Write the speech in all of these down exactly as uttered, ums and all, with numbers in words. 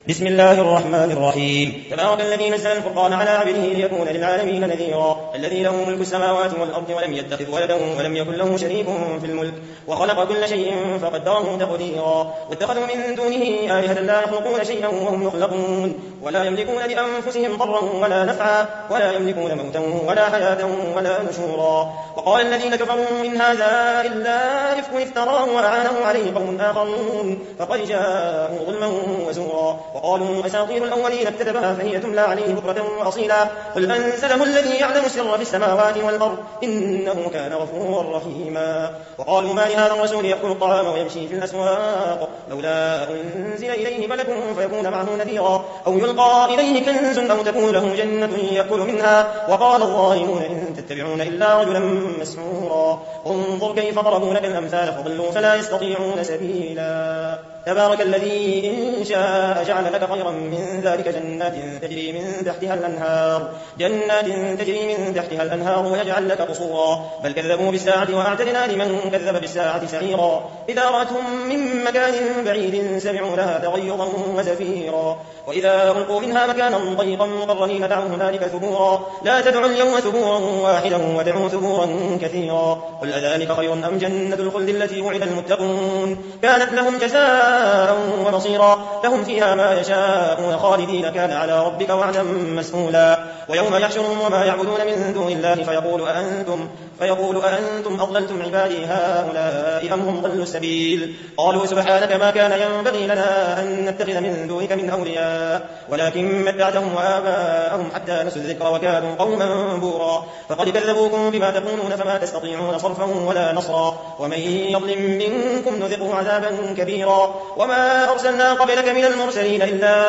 بسم الله الرحمن الرحيم. تبارك الذي نزل الفرقان على عبده ليكون للعالمين نذيرا. الذي له ملك السماوات والأرض ولم يتخذ ولدا ولم يكن له شريك في الملك وخلق كل شيء فقدره تقديرا. واتخذوا من دونه آلهة لا يخلقون شيئا وهم يخلقون ولا يملكون لأنفسهم ضرا ولا نفعا ولا يملكون موتا ولا حياة ولا نشورا. وقال الذين كفروا إن هذا إلا إفك افتراه وأعانه عليه قوم آخرون فقد جاءوا ظلما وزورا. وقالوا أساطير الأولين اكتتبها فهي تملى عليه بكرة وأصيلا. قل أنزله الذي يعلم السر في السماوات والأرض إنه كان غفورا رحيما. وقالوا ما لهذا الرسول يأكل الطعام ويمشي في الأسواق لولا أنزل إليه ملك فيكون معه نذيرا أو يلقى إليه كنز أو تكون له جنة يأكل منها. وقال الظالمون إن تتبعون إلا رجلا مسحورا. انظر كيف ضربوا لك الأمثال فضلوا فلا يستطيعون سبيلا. تبارك الذي إن شاء جعل لك خيرا من ذلك جنات تجري من تحتها الأنهار جنات تجري من تحتها الأنهار ويجعل لك قصورا. بل كذبوا بالساعة وأعتدنا لمن كذب بالساعة سعيرا. إذا رأتهم من مكان بعيد سمعوا لها تغيظا وزفيرا. وإذا ألقوا منها مكانا ضيقا مقرنين دعوا هنالك ثبورا. لا تدعوا اليوم ثبورا واحدا ودعوا ثبورا كثيرا. قل أذلك خير أم جنة الخلد التي وعد المتقون كانت لهم جزاء ومصيرا. لهم فيها ما يشاءون خالدين كان على ربك وعدا مسئولا. ويوم يحشرهم وما يعبدون من دون الله فيقول أأنتم, فيقول أأنتم أضللتم عبادي هؤلاء أم هم ضلوا السبيل. قالوا سبحانك ما كان ينبغي لنا أن نتخذ من دونك من أولياء ولكن متعتهم وآباءهم حتى نسوا الذكر وكانوا قوما بورا. فقد كذبوكم بما تقولون فما تستطيعون صرفا ولا نصرا. ومن يظلم منكم نذقه عذابا كبيرا. وما أرسلنا قبلك من المرسلين إلا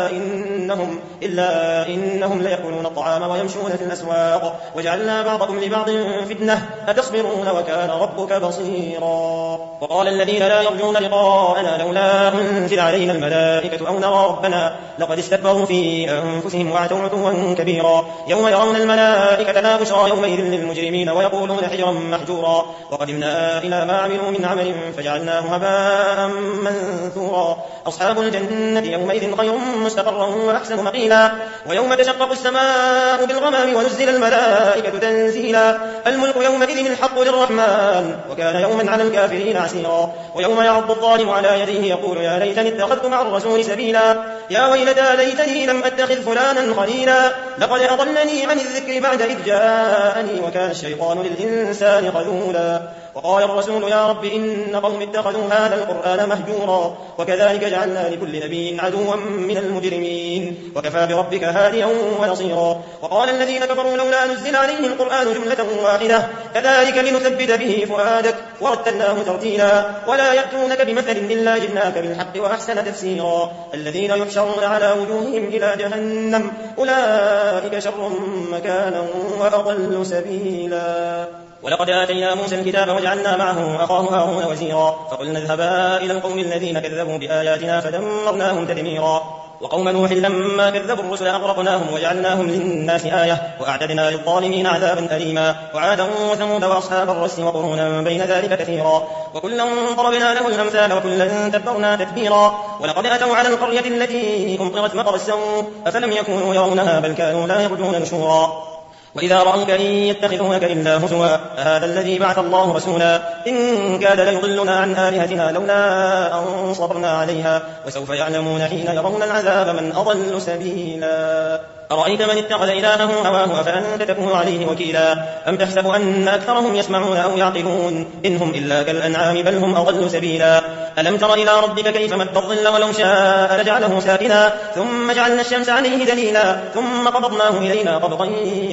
إنهم, إلا إنهم ليأكلون الطعام ويمشون في الأسواق وجعلنا بعضكم لبعض فتنة أتصبرون وكان ربك بصيرا. وقال الذين لا يرجون لقاءنا لولا أنزل علينا الملائكة أو نرى ربنا لقد استكبروا في أنفسهم وعتوا عتوا كبيرا. يوم يرون الملائكة لا بشرى يومئذ للمجرمين ويقولون حجرا محجورا. وقدمنا إلى ما عملوا من عمل فجعلناه هباء منثورا. أصحاب الجنة يومئذ خير مستقرا وأحسن مقيلا. ويوم تشقق السماء بالغمام ونزل الملائكة تنزيلا. الملك يومئذ الحق للرحمن وكان يوما على الكافرين عسيرا. ويوم يعض الظالم على يديه يقول يا ليتني اتخذت مع الرسول سبيلا. يا ويلتى ليتني لم أتخذ فلانا خليلا لقد أضلني عن الذكر بعد إذ جاءني وكان الشيطان للإنسان خذولا. وقال الرسول يا رب إن قوم اتخذوا هذا القرآن مهجورا. وكذلك جعلنا لكل نبي عدوا من المجرمين وكفى بربك هاديا ونصيرا. وقال الذين كفروا لولا نزل عليه القرآن جملة واحدة كذلك لنثبت به فؤادك ورتلناه ترتيلا. ولا يأتونك بمثل إلا جئناك بالحق وأحسن تفسيرا. الذين يحشرون على وجوههم إلى جهنم أولئك شر مكانا وأضل سبيلا. ولقد آتينا موسى الكتاب وجعلنا معه أخاه هارون وزيرا. فقلنا اذهبا إلى القوم الذين كذبوا بآياتنا فدمرناهم تدميرا. وقوم نوح لما كذبوا الرسل أغرقناهم وجعلناهم للناس آية وأعتدنا للظالمين عذابا أليما. وعادا وثمود وأصحاب الرس وقرونا بين ذلك كثيرا. وكلا ضربنا له الأمثال وكلا تبرنا تتبيرا. ولقد أتوا على القرية التي أمطرت مطر السوء أفلم يكونوا يرونها بل كانوا لا يرجون نشورا. وإذا رأوك إن يتخذونك إلا هزوا هذا الذي بعث الله رسولا. إن كاد ليضلنا عن آلهتنا لولا أن صبرنا عليها وسوف يعلمون حين يرون العذاب من أضل سبيلا. أرأيت من اتخذ إلهه هواه أفأنت تكون عليه وكيلا. أم تحسب أن أكثرهم يسمعون أو يعقلون إنهم إلا كالأنعام بل هم أضل سبيلا. ألم تر إلى ربك كيف مد الظل ولو شاء لجعله ساكنا ثم جعلنا الشمس عليه دليلا ثم قبضناه إلينا قبضا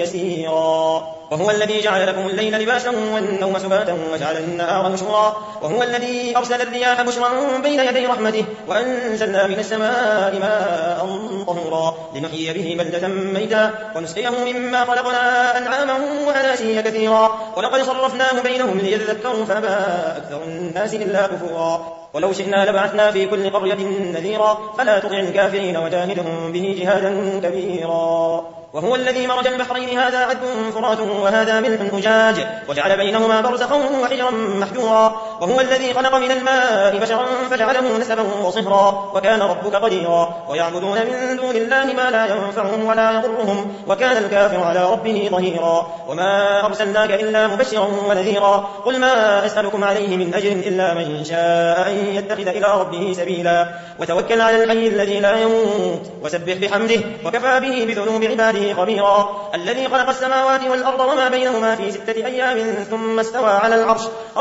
يسيرا. وهو الذي جعل لكم الليل لباسا والنوم سباتا وجعل النهار نشورا. وهو الذي أرسل الرياح بشرا بين يدي رحمته وأنزلنا من السماء ماء طهورا لنحيي به بلدة ميتا ونسقيه مما خلقنا أنعاما وأناسيا كثيرا. ولقد صرفناه بينهم ليذكروا فأبى أكثر الناس إلا كفورا. ولو شئنا لبعثنا في كل قرية نذيرا فلا تطع الكافرين وجاهدهم به جهادا كبيرا. وهو الذي مرج البحرين هذا عذب فرات وهذا ملح أجاج وجعل بينهما برزخا وحجرا محجورا. وهو الذي خلق من الماء بشرا فجعله نسبا وصهرا وكان ربك قديرا ويعبدون من دون الله ما لا ينفعهم ولا يضرهم وكان الكافر على ربه ظهيرا وما أرسلناك إلا مبشرا ونذيرا قل ما أسألكم عليه من أجر إلا من شاء أن يتخذ إلى ربه سبيلا وتوكل على الحي الذي لا يموت وسبح بحمده وكفى به بذنوب عباده خبيرا الذي خلق السماوات والأرض وما بينهما في ستة أيام ثم استوى على العرش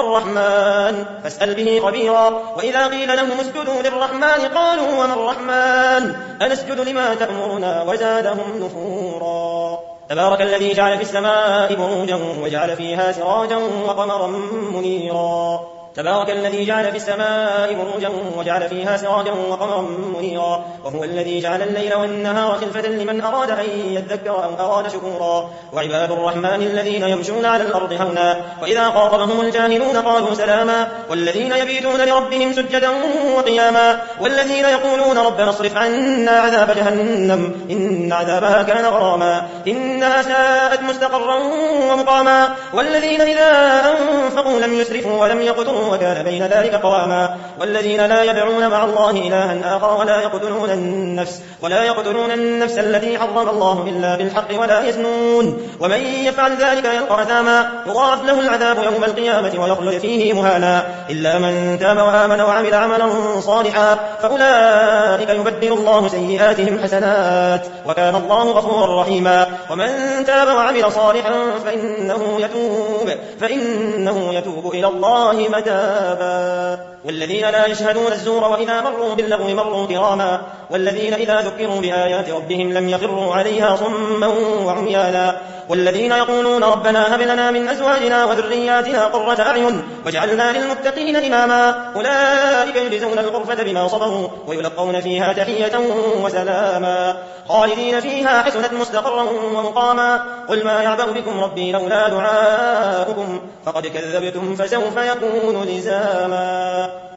الرحمن فاسأل به خبيرا وإذا قيل لهم اسجدوا للرحمن قالوا وما الرحمن أنسجد لما تأمرنا وزادهم نفورا تبارك الذي جعل في السماء بروجا وجعل فيها سراجا وقمرا منيرا تبارك الذي جعل في السماء بروجا وجعل فيها سراجا وقمرا منيرا وهو الذي جعل الليل والنهار خلفة لمن أراد أن يذكر أو أراد شكورا وعباد الرحمن الذين يمشون على الأرض هونا وإذا خاطبهم الجاهلون قالوا سلاما والذين يبيتون لربهم سجدا وقياما والذين يقولون ربنا اصرف عنا عذاب جهنم إن عذابها كان غراما إنها ساءت مستقرا ومقاما والذين إذا أنفقوا لم يسرفوا ولم يقتروا وكان بين ذلك قواما والذين لا يدعون مع الله إلها آخر ولا يقتلون النفس ولا يقتلون النفس التي حرم الله إلا بالحق ولا يزنون ومن يفعل ذلك يلقى أثاما يضاعف له العذاب يوم القيامة ويخلد فيه مهانا إلا من تاب وآمن وعمل عملا صالحا فأولئك يبدل الله سيئاتهم حسنات وكان الله غفورا رحيما ومن تاب وعمل صالحا فإنه يتوب فإنه يتوب إلى الله متابا والذين لا يشهدون الزور وإذا مروا باللغو مروا كراما والذين إذا ذكروا بآيات ربهم لم يخروا عليها صما وعميانا والذين يقولون ربنا هب لنا من أزواجنا وذرياتنا قرة أعين واجعلنا للمتقين إماما أولئك يجزون الغرفة بما صبروا ويلقون فيها تحية وسلاما خالدين فيها حسنت مستقرا ومقاما قل ما يعبأ بكم ربي لولا دعاؤكم فقد كذبتم فسوف يكون لزاما